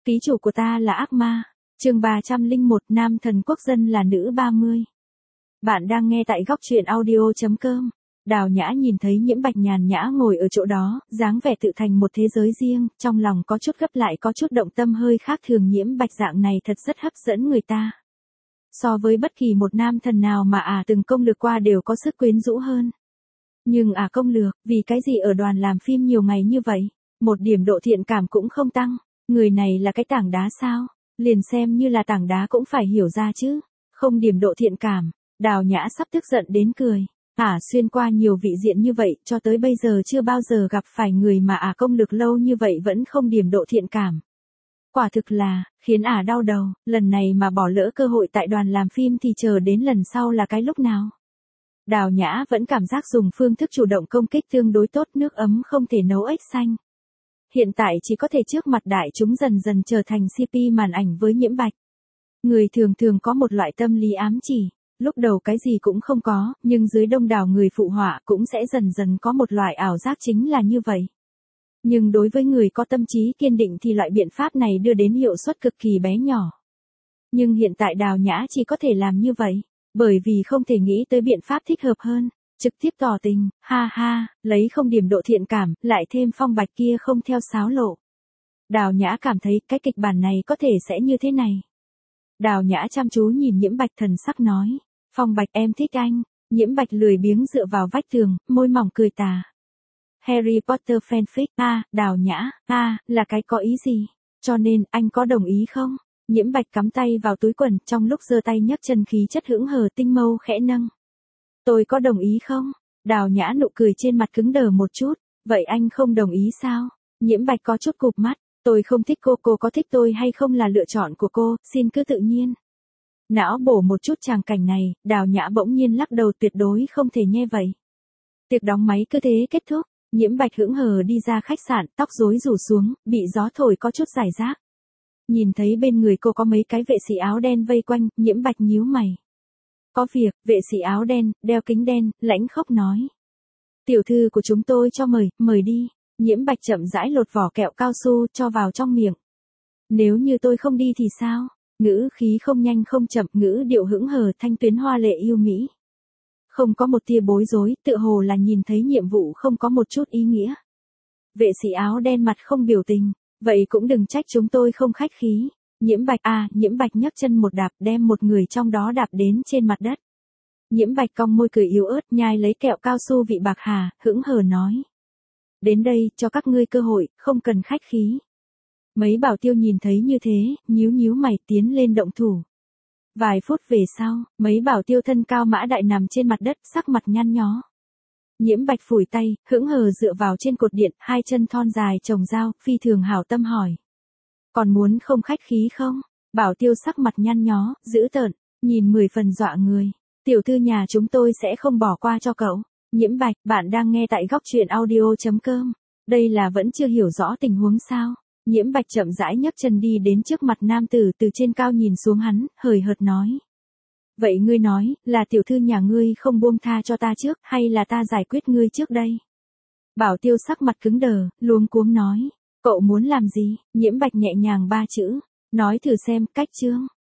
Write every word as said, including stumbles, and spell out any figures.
Ký chủ của ta là ác ma. Chương ba trăm lẻ một, nam thần quốc dân là nữ ba mươi. Bạn đang nghe tại góc truyện audio chấm com. Đào Nhã nhìn thấy Nhiễm Bạch nhàn nhã ngồi ở chỗ đó, dáng vẻ tự thành một thế giới riêng, trong lòng có chút gấp lại có chút động tâm hơi khác thường. Nhiễm Bạch dạng này thật rất hấp dẫn người ta. So với bất kỳ một nam thần nào mà à từng công lược qua đều có sức quyến rũ hơn. Nhưng à công lược, vì cái gì ở đoàn làm phim nhiều ngày như vậy, một điểm độ thiện cảm cũng không tăng. Người này là cái tảng đá sao? Liền xem như là tảng đá cũng phải hiểu ra chứ. Không điểm độ thiện cảm, Đào Nhã sắp tức giận đến cười. Ả xuyên qua nhiều vị diện như vậy, cho tới bây giờ chưa bao giờ gặp phải người mà Ả công lực lâu như vậy vẫn không điểm độ thiện cảm. Quả thực là, khiến Ả đau đầu, lần này mà bỏ lỡ cơ hội tại đoàn làm phim thì chờ đến lần sau là cái lúc nào. Đào Nhã vẫn cảm giác dùng phương thức chủ động công kích tương đối tốt, nước ấm không thể nấu ếch xanh. Hiện tại chỉ có thể trước mặt đại chúng dần dần trở thành xê pê màn ảnh với Nhiễm Bạch. Người thường thường có một loại tâm lý ám chỉ, lúc đầu cái gì cũng không có, nhưng dưới đông đảo người phụ họa cũng sẽ dần dần có một loại ảo giác chính là như vậy. Nhưng đối với người có tâm trí kiên định thì loại biện pháp này đưa đến hiệu suất cực kỳ bé nhỏ. Nhưng hiện tại Đào Nhã chỉ có thể làm như vậy, bởi vì không thể nghĩ tới biện pháp thích hợp hơn. Trực tiếp tỏ tình, ha ha, lấy không điểm độ thiện cảm, lại thêm Phong Bạch kia không theo sáo lộ. Đào Nhã cảm thấy cái kịch bản này có thể sẽ như thế này. Đào Nhã chăm chú nhìn Nhiễm Bạch thần sắc nói, Phong Bạch em thích anh. Nhiễm Bạch lười biếng dựa vào vách tường, môi mỏng cười tà. Harry Potter fanfic, a, à, Đào Nhã, a, à, là cái có ý gì? Cho nên, anh có đồng ý không? Nhiễm Bạch cắm tay vào túi quần, trong lúc giơ tay nhấc chân khí chất hững hờ tinh mâu khẽ nâng. Tôi có đồng ý không? Đào Nhã nụ cười trên mặt cứng đờ một chút. Vậy anh không đồng ý sao? Nhiễm Bạch có chút cụp mắt. Tôi không thích cô, cô có thích tôi hay không là lựa chọn của cô, xin cứ tự nhiên. Não bổ một chút tràng cảnh này, Đào Nhã bỗng nhiên lắc đầu, tuyệt đối không thể nghe vậy. Tiệc đóng máy cứ thế kết thúc, Nhiễm Bạch hững hờ đi ra khách sạn, tóc rối rủ xuống, bị gió thổi có chút rải rác. Nhìn thấy bên người cô có mấy cái vệ sĩ áo đen vây quanh, Nhiễm Bạch nhíu mày. Có việc, vệ sĩ áo đen, đeo kính đen, lãnh khốc nói. Tiểu thư của chúng tôi cho mời, mời đi. Nhiễm Bạch chậm rãi lột vỏ kẹo cao su cho vào trong miệng. Nếu như tôi không đi thì sao? Ngữ khí không nhanh không chậm, ngữ điệu hững hờ, thanh tuyến hoa lệ yêu mỹ. Không có một tia bối rối, tựa hồ là nhìn thấy nhiệm vụ không có một chút ý nghĩa. Vệ sĩ áo đen mặt không biểu tình, vậy cũng đừng trách chúng tôi không khách khí. Nhiễm Bạch à, Nhiễm Bạch nhấc chân một đạp đem một người trong đó đạp đến trên mặt đất. Nhiễm Bạch cong môi cười yếu ớt nhai lấy kẹo cao su vị bạc hà, hững hờ nói. Đến đây, cho các ngươi cơ hội, không cần khách khí. Mấy bảo tiêu nhìn thấy như thế, nhíu nhíu mày tiến lên động thủ. Vài phút về sau, mấy bảo tiêu thân cao mã đại nằm trên mặt đất, sắc mặt nhăn nhó. Nhiễm Bạch phủi tay, hững hờ dựa vào trên cột điện, hai chân thon dài chồng dao, phi thường hảo tâm hỏi. Còn muốn không khách khí không? Bảo tiêu sắc mặt nhăn nhó, dữ tợn, nhìn mười phần dọa người. Tiểu thư nhà chúng tôi sẽ không bỏ qua cho cậu. Nhiễm Bạch, bạn đang nghe tại góc truyện audio chấm com. Đây là vẫn chưa hiểu rõ tình huống sao? Nhiễm Bạch chậm rãi nhấc chân đi đến trước mặt nam tử, từ trên cao nhìn xuống hắn, hời hợt nói. Vậy ngươi nói, là tiểu thư nhà ngươi không buông tha cho ta trước, hay là ta giải quyết ngươi trước đây? Bảo tiêu sắc mặt cứng đờ, luống cuống nói. Cậu muốn làm gì? Nhiễm Bạch nhẹ nhàng ba chữ. Nói thử xem, cách chương.